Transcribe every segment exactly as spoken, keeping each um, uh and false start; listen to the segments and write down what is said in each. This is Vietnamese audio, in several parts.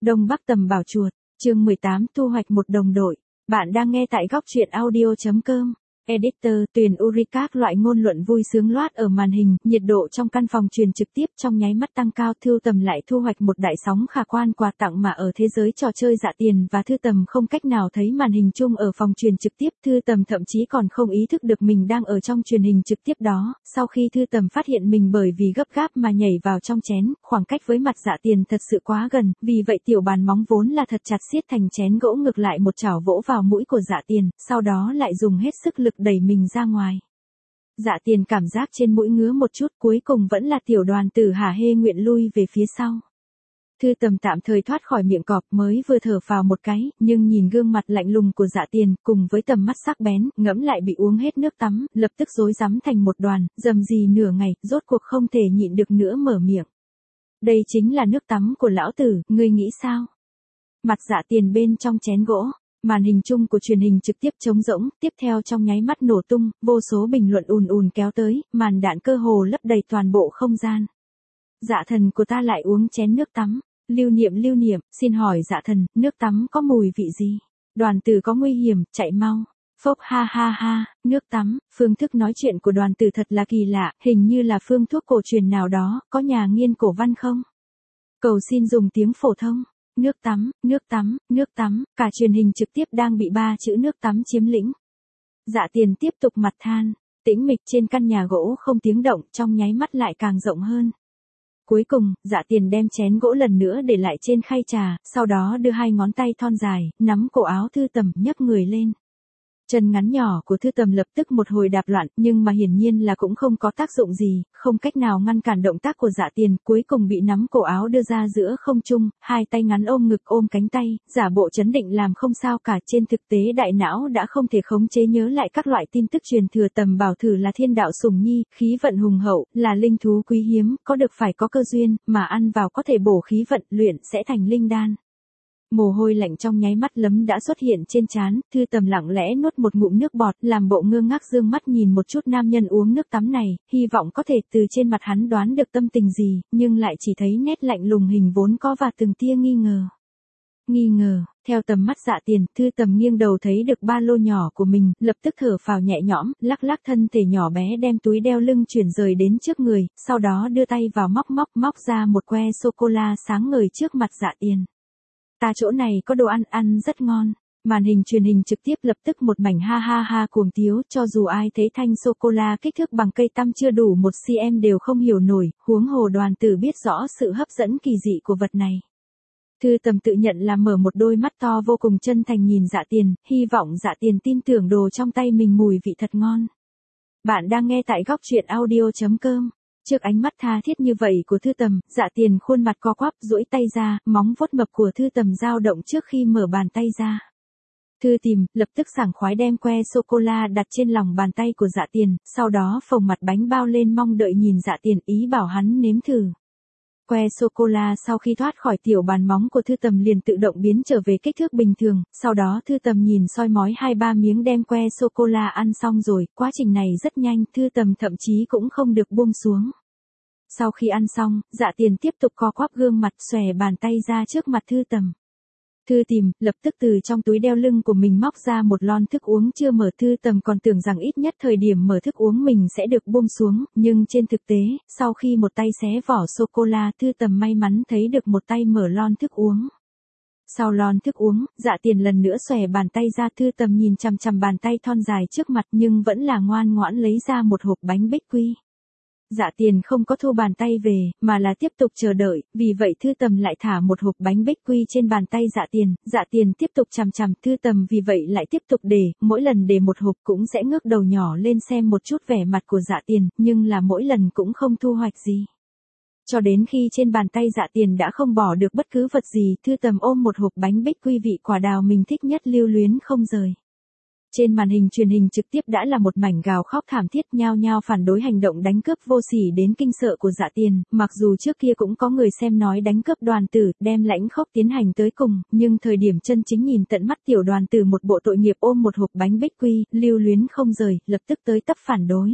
Đông Bắc tầm bảo chuột, chương mười tám thu hoạch một đồng đội. Bạn đang nghe tại góc truyện audio chấm com. Editor tuyển Uri các loại ngôn luận vui sướng loát ở màn hình, nhiệt độ trong căn phòng truyền trực tiếp trong nháy mắt tăng cao. Thư Tầm lại thu hoạch một đại sóng khả quan quà tặng mà ở thế giới trò chơi Dạ Tiền và Thư Tầm không cách nào thấy màn hình chung ở phòng truyền trực tiếp. Thư Tầm thậm chí còn không ý thức được mình đang ở trong truyền hình trực tiếp đó. Sau khi Thư Tầm phát hiện mình bởi vì gấp gáp mà nhảy vào trong chén, khoảng cách với mặt Dạ Tiền thật sự quá gần, vì vậy tiểu bàn móng vốn là thật chặt siết thành chén gỗ ngược lại một chảo vỗ vào mũi của Dạ Tiền, sau đó lại dùng hết sức lực đẩy mình ra ngoài. Dạ Tiền cảm giác trên mũi ngứa một chút, cuối cùng vẫn là tiểu đoàn tử hả hê nguyện lui về phía sau. Thư Tầm tạm thời thoát khỏi miệng cọp, mới vừa thở phào một cái, nhưng nhìn gương mặt lạnh lùng của Dạ Tiền, cùng với tầm mắt sắc bén, ngẫm lại bị uống hết nước tắm, lập tức rối rắm thành một đoàn, rầm rì nửa ngày, rốt cuộc không thể nhịn được nữa mở miệng. Đây chính là nước tắm của lão tử, ngươi nghĩ sao? Mặt Dạ Tiền bên trong chén gỗ. Màn hình chung của truyền hình trực tiếp trống rỗng, tiếp theo trong nháy mắt nổ tung, vô số bình luận ùn ùn kéo tới, màn đạn cơ hồ lấp đầy toàn bộ không gian. Dạ thần của ta lại uống chén nước tắm. Lưu niệm lưu niệm, xin hỏi dạ thần, nước tắm có mùi vị gì? Đoàn tử có nguy hiểm, chạy mau. Phốc ha ha ha, nước tắm, phương thức nói chuyện của đoàn tử thật là kỳ lạ, hình như là phương thuốc cổ truyền nào đó, có nhà nghiên cổ văn không? Cầu xin dùng tiếng phổ thông. Nước tắm, nước tắm, nước tắm, cả truyền hình trực tiếp đang bị ba chữ nước tắm chiếm lĩnh. Dạ Tiền tiếp tục mặt than, tĩnh mịch trên căn nhà gỗ không tiếng động, trong nháy mắt lại càng rộng hơn. Cuối cùng, Dạ Tiền đem chén gỗ lần nữa để lại trên khay trà, sau đó đưa hai ngón tay thon dài, nắm cổ áo Thư Tầm, nhấc người lên. Chân ngắn nhỏ của Thư Tầm lập tức một hồi đạp loạn, nhưng mà hiển nhiên là cũng không có tác dụng gì, không cách nào ngăn cản động tác của Dạ Tiền, cuối cùng bị nắm cổ áo đưa ra giữa không trung, hai tay ngắn ôm ngực ôm cánh tay, giả bộ chấn định làm không sao cả. Trên thực tế đại não đã không thể khống chế nhớ lại các loại tin tức truyền thừa. Tầm bảo thử là thiên đạo sủng nhi, khí vận hùng hậu, là linh thú quý hiếm, có được phải có cơ duyên, mà ăn vào có thể bổ khí vận, luyện sẽ thành linh đan. Mồ hôi lạnh trong nháy mắt lấm đã xuất hiện trên trán, Thư Tầm lặng lẽ nuốt một ngụm nước bọt, làm bộ ngơ ngác dương mắt nhìn một chút nam nhân uống nước tắm này, hy vọng có thể từ trên mặt hắn đoán được tâm tình gì, nhưng lại chỉ thấy nét lạnh lùng hình vốn có và từng tia nghi ngờ. Nghi ngờ, theo tầm mắt Dạ Tiền, Thư Tầm nghiêng đầu thấy được ba lô nhỏ của mình, lập tức thở phào nhẹ nhõm, lắc lắc thân thể nhỏ bé đem túi đeo lưng chuyển rời đến trước người, sau đó đưa tay vào móc móc móc ra một que sô-cô-la sáng ngời trước mặt Dạ Tiền. Ta chỗ này có đồ ăn, ăn rất ngon. Màn hình truyền hình trực tiếp lập tức một mảnh ha ha ha cuồng tiếu, cho dù ai thấy thanh sô-cô-la kích thước bằng cây tăm chưa đủ một xăng-ti-mét đều không hiểu nổi, huống hồ đoàn tử biết rõ sự hấp dẫn kỳ dị của vật này. Thư Tầm tự nhận là mở một đôi mắt to vô cùng chân thành nhìn Dạ Tiền, hy vọng Dạ Tiền tin tưởng đồ trong tay mình mùi vị thật ngon. Bạn đang nghe tại góc truyện audio chấm com. Trước ánh mắt tha thiết như vậy của Thư Tầm, Dạ Tiền khuôn mặt co quắp, duỗi tay ra, móng vuốt mập của Thư Tầm dao động trước khi mở bàn tay ra. Thư Tìm, lập tức sảng khoái đem que sô-cô-la đặt trên lòng bàn tay của Dạ Tiền, sau đó phồng mặt bánh bao lên mong đợi nhìn Dạ Tiền, ý bảo hắn nếm thử. Que sô-cô-la sau khi thoát khỏi tiểu bàn móng của Thư Tầm liền tự động biến trở về kích thước bình thường, sau đó Thư Tầm nhìn soi mói hai ba miếng đem que sô-cô-la ăn xong rồi, quá trình này rất nhanh, Thư Tầm thậm chí cũng không được buông xuống. Sau khi ăn xong, Dạ Tiền tiếp tục co quắp gương mặt, xòe bàn tay ra trước mặt Thư Tầm. Thư Tìm, lập tức từ trong túi đeo lưng của mình móc ra một lon thức uống chưa mở. Thư Tầm còn tưởng rằng ít nhất thời điểm mở thức uống mình sẽ được buông xuống, nhưng trên thực tế, sau khi một tay xé vỏ sô-cô-la, Thư Tầm may mắn thấy được một tay mở lon thức uống. Sau lon thức uống, Dạ Tiền lần nữa xòe bàn tay ra. Thư Tầm nhìn chằm chằm bàn tay thon dài trước mặt nhưng vẫn là ngoan ngoãn lấy ra một hộp bánh bích quy. Dạ Tiền không có thu bàn tay về, mà là tiếp tục chờ đợi, vì vậy Thư Tầm lại thả một hộp bánh bích quy trên bàn tay Dạ Tiền, Dạ Tiền tiếp tục chằm chằm Thư Tầm, vì vậy lại tiếp tục để, mỗi lần để một hộp cũng sẽ ngước đầu nhỏ lên xem một chút vẻ mặt của Dạ Tiền, nhưng là mỗi lần cũng không thu hoạch gì. Cho đến khi trên bàn tay Dạ Tiền đã không bỏ được bất cứ vật gì, Thư Tầm ôm một hộp bánh bích quy vị quả đào mình thích nhất lưu luyến không rời. Trên màn hình truyền hình trực tiếp đã là một mảnh gào khóc thảm thiết, nhao nhao phản đối hành động đánh cướp vô sỉ đến kinh sợ của Dạ Tiền, mặc dù trước kia cũng có người xem nói đánh cướp đoàn tử, đem lãnh khốc tiến hành tới cùng, nhưng thời điểm chân chính nhìn tận mắt tiểu đoàn tử một bộ tội nghiệp ôm một hộp bánh bích quy, lưu luyến không rời, lập tức tới tấp phản đối.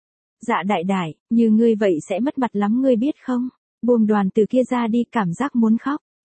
Dạ đại đại, như ngươi vậy sẽ mất mặt lắm ngươi biết không? Buông đoàn tử kia ra đi, cảm giác muốn khóc.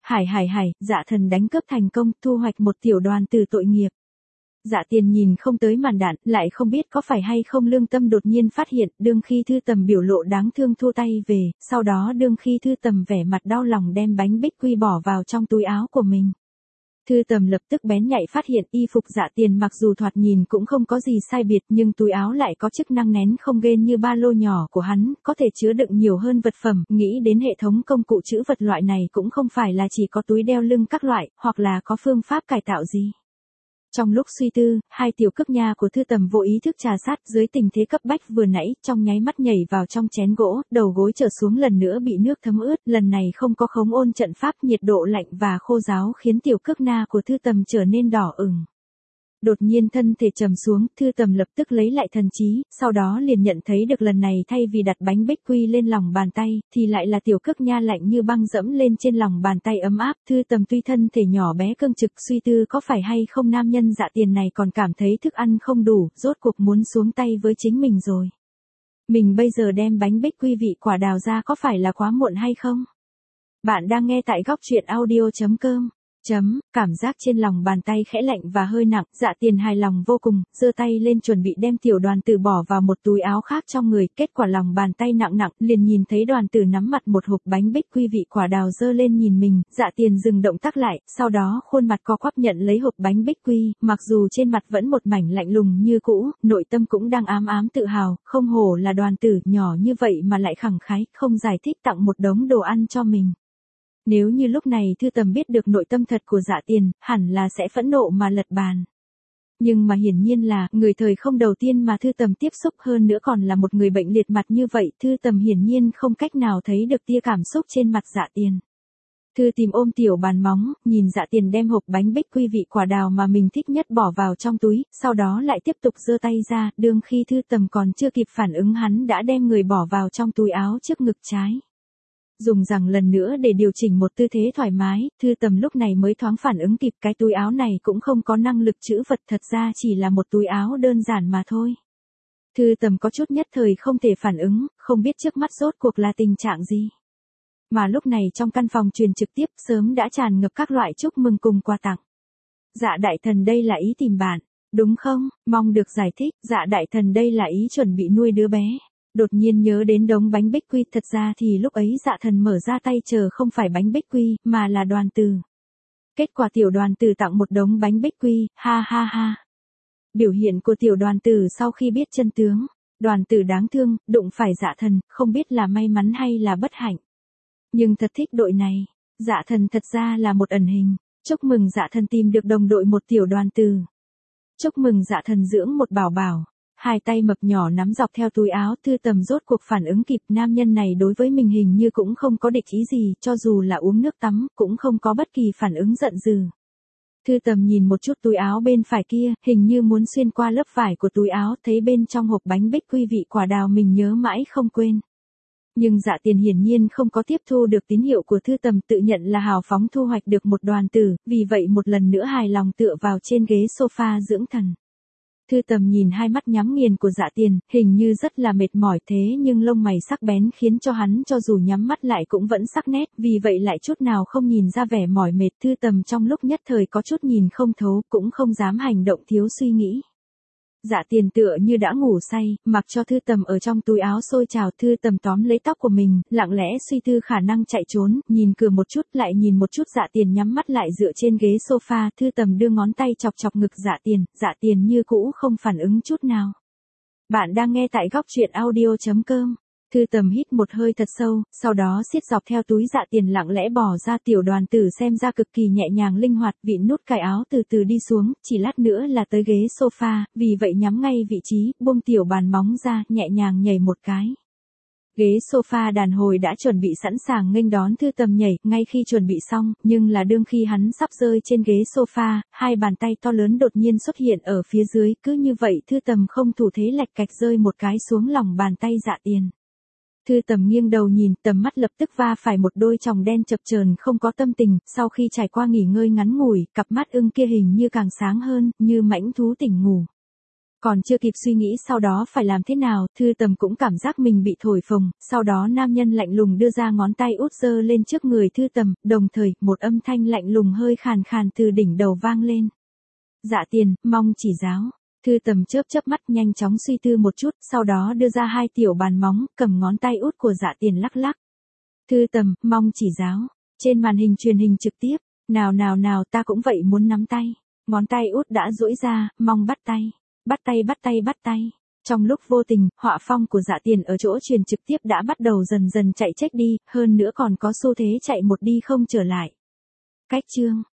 Hải hải hải, dạ thần đánh cướp thành công, thu hoạch một tiểu đoàn tử tội nghiệp. Dạ tiền nhìn không tới màn đạn, lại không biết có phải hay không lương tâm đột nhiên phát hiện, đương khi Thư Tầm biểu lộ đáng thương thua tay về, sau đó đương khi Thư Tầm vẻ mặt đau lòng đem bánh bích quy bỏ vào trong túi áo của mình. Thư Tầm lập tức bén nhạy phát hiện y phục Dạ Tiền mặc dù thoạt nhìn cũng không có gì sai biệt nhưng túi áo lại có chức năng nén không gên như ba lô nhỏ của hắn, có thể chứa đựng nhiều hơn vật phẩm, nghĩ đến hệ thống công cụ trữ vật loại này cũng không phải là chỉ có túi đeo lưng các loại, hoặc là có phương pháp cải tạo gì. Trong lúc suy tư, hai tiểu cước nha của Thư Tầm vô ý thức trà sát dưới tình thế cấp bách vừa nãy, trong nháy mắt nhảy vào trong chén gỗ, đầu gối trở xuống lần nữa bị nước thấm ướt, lần này không có khống ôn trận pháp, nhiệt độ lạnh và khô ráo khiến tiểu cước na của Thư Tầm trở nên đỏ ửng. Đột nhiên thân thể trầm xuống, Thư Tầm lập tức lấy lại thần trí, sau đó liền nhận thấy được lần này thay vì đặt bánh bích quy lên lòng bàn tay, thì lại là tiểu cước nha lạnh như băng dẫm lên trên lòng bàn tay ấm áp. Thư Tầm tuy thân thể nhỏ bé cương trực suy tư có phải hay không nam nhân Dạ Tiền này còn cảm thấy thức ăn không đủ, rốt cuộc muốn xuống tay với chính mình rồi. Mình bây giờ đem bánh bích quy vị quả đào ra có phải là quá muộn hay không? Bạn đang nghe tại góc truyện audio chấm com. Chấm, cảm giác trên lòng bàn tay khẽ lạnh và hơi nặng, Dạ Tiền hài lòng vô cùng, giơ tay lên chuẩn bị đem tiểu đoàn tử bỏ vào một túi áo khác trong người, kết quả lòng bàn tay nặng nặng, liền nhìn thấy đoàn tử nắm mặt một hộp bánh bích quy vị quả đào giơ lên nhìn mình, Dạ Tiền dừng động tác lại, sau đó khuôn mặt co quắp nhận lấy hộp bánh bích quy, mặc dù trên mặt vẫn một mảnh lạnh lùng như cũ, nội tâm cũng đang ám ám tự hào, không hổ là đoàn tử nhỏ như vậy mà lại khẳng khái, không giải thích tặng một đống đồ ăn cho mình. Nếu như lúc này Thư Tầm biết được nội tâm thật của Dạ Tiền, hẳn là sẽ phẫn nộ mà lật bàn. Nhưng mà hiển nhiên là, người thời không đầu tiên mà Thư Tầm tiếp xúc hơn nữa còn là một người bệnh liệt mặt như vậy, Thư Tầm hiển nhiên không cách nào thấy được tia cảm xúc trên mặt Dạ Tiền. Thư tìm ôm tiểu bàn móng, nhìn Dạ Tiền đem hộp bánh bích quy vị quả đào mà mình thích nhất bỏ vào trong túi, sau đó lại tiếp tục giơ tay ra, đương khi Thư Tầm còn chưa kịp phản ứng hắn đã đem người bỏ vào trong túi áo trước ngực trái. Dùng rằng lần nữa để điều chỉnh một tư thế thoải mái, Thư Tầm lúc này mới thoáng phản ứng kịp cái túi áo này cũng không có năng lực trữ vật, thật ra chỉ là một túi áo đơn giản mà thôi. Thư Tầm có chút nhất thời không thể phản ứng, không biết trước mắt rốt cuộc là tình trạng gì. Mà lúc này trong căn phòng truyền trực tiếp sớm đã tràn ngập các loại chúc mừng cùng quà tặng. Dạ đại thần đây là ý tìm bạn, đúng không? Mong được giải thích. Dạ đại thần đây là ý chuẩn bị nuôi đứa bé. Đột nhiên nhớ đến đống bánh bích quy, thật ra thì lúc ấy Dạ thần mở ra tay chờ không phải bánh bích quy, mà là đoàn tử. Kết quả tiểu đoàn tử tặng một đống bánh bích quy, ha ha ha. Biểu hiện của tiểu đoàn tử sau khi biết chân tướng, đoàn tử đáng thương, đụng phải Dạ thần, không biết là may mắn hay là bất hạnh. Nhưng thật thích đội này, Dạ thần thật ra là một ẩn hình, chúc mừng Dạ thần tìm được đồng đội một tiểu đoàn tử. Chúc mừng Dạ thần dưỡng một bảo bảo. Hai tay mập nhỏ nắm dọc theo túi áo, Thư Tầm rốt cuộc phản ứng kịp, nam nhân này đối với mình hình như cũng không có địch ý gì, cho dù là uống nước tắm, cũng không có bất kỳ phản ứng giận dữ. Thư Tầm nhìn một chút túi áo bên phải kia, hình như muốn xuyên qua lớp vải của túi áo, thấy bên trong hộp bánh bích quy vị quả đào mình nhớ mãi không quên. Nhưng Dạ Tiền hiển nhiên không có tiếp thu được tín hiệu của Thư Tầm, tự nhận là hào phóng thu hoạch được một đoàn tử, vì vậy một lần nữa hài lòng tựa vào trên ghế sofa dưỡng thần. Thư Tầm nhìn hai mắt nhắm nghiền của Dạ Tiền, hình như rất là mệt mỏi, thế nhưng lông mày sắc bén khiến cho hắn cho dù nhắm mắt lại cũng vẫn sắc nét, vì vậy lại chút nào không nhìn ra vẻ mỏi mệt. Thư Tầm trong lúc nhất thời có chút nhìn không thấu, cũng không dám hành động thiếu suy nghĩ. Dạ Tiền tựa như đã ngủ say, mặc cho Thư Tầm ở trong túi áo sôi trào. Thư Tầm tóm lấy tóc của mình, lặng lẽ suy tư khả năng chạy trốn, nhìn cửa một chút lại nhìn một chút. Dạ Tiền nhắm mắt lại dựa trên ghế sofa, Thư Tầm đưa ngón tay chọc chọc ngực Dạ Tiền, Dạ Tiền như cũ không phản ứng chút nào. Bạn đang nghe tại góc truyện audio chấm com. Thư Tầm hít một hơi thật sâu, sau đó siết dọc theo túi Dạ Tiền lặng lẽ bỏ ra. Tiểu đoàn tử xem ra cực kỳ nhẹ nhàng linh hoạt, vịn nút cài áo từ từ đi xuống, chỉ lát nữa là tới ghế sofa, vì vậy nhắm ngay vị trí, buông tiểu bàn móng ra, nhẹ nhàng nhảy một cái. Ghế sofa đàn hồi đã chuẩn bị sẵn sàng nghênh đón Thư Tầm nhảy, ngay khi chuẩn bị xong, nhưng là đương khi hắn sắp rơi trên ghế sofa, hai bàn tay to lớn đột nhiên xuất hiện ở phía dưới, cứ như vậy Thư Tầm không thủ thế lạch cạch rơi một cái xuống lòng bàn tay Dạ Tiền. Thư Tầm nghiêng đầu nhìn, tầm mắt lập tức va phải một đôi tròng đen chập chờn không có tâm tình, sau khi trải qua nghỉ ngơi ngắn ngủi, cặp mắt ưng kia hình như càng sáng hơn, như mãnh thú tỉnh ngủ. Còn chưa kịp suy nghĩ sau đó phải làm thế nào, Thư Tầm cũng cảm giác mình bị thổi phồng, sau đó nam nhân lạnh lùng đưa ra ngón tay út giơ lên trước người Thư Tầm, đồng thời, một âm thanh lạnh lùng hơi khàn khàn từ đỉnh đầu vang lên. Dạ Tiền, mong chỉ giáo. Thư Tầm chớp chớp mắt nhanh chóng suy tư một chút, sau đó đưa ra hai tiểu bàn móng, cầm ngón tay út của Dạ Tiền lắc lắc. Thư Tầm, mong chỉ giáo. Trên màn hình truyền hình trực tiếp, nào nào nào ta cũng vậy muốn nắm tay. Ngón tay út đã duỗi ra, mong bắt tay. Bắt tay bắt tay bắt tay. Trong lúc vô tình, họa phong của Dạ Tiền ở chỗ truyền trực tiếp đã bắt đầu dần dần chạy chết đi, hơn nữa còn có xu thế chạy một đi không trở lại. Cách chương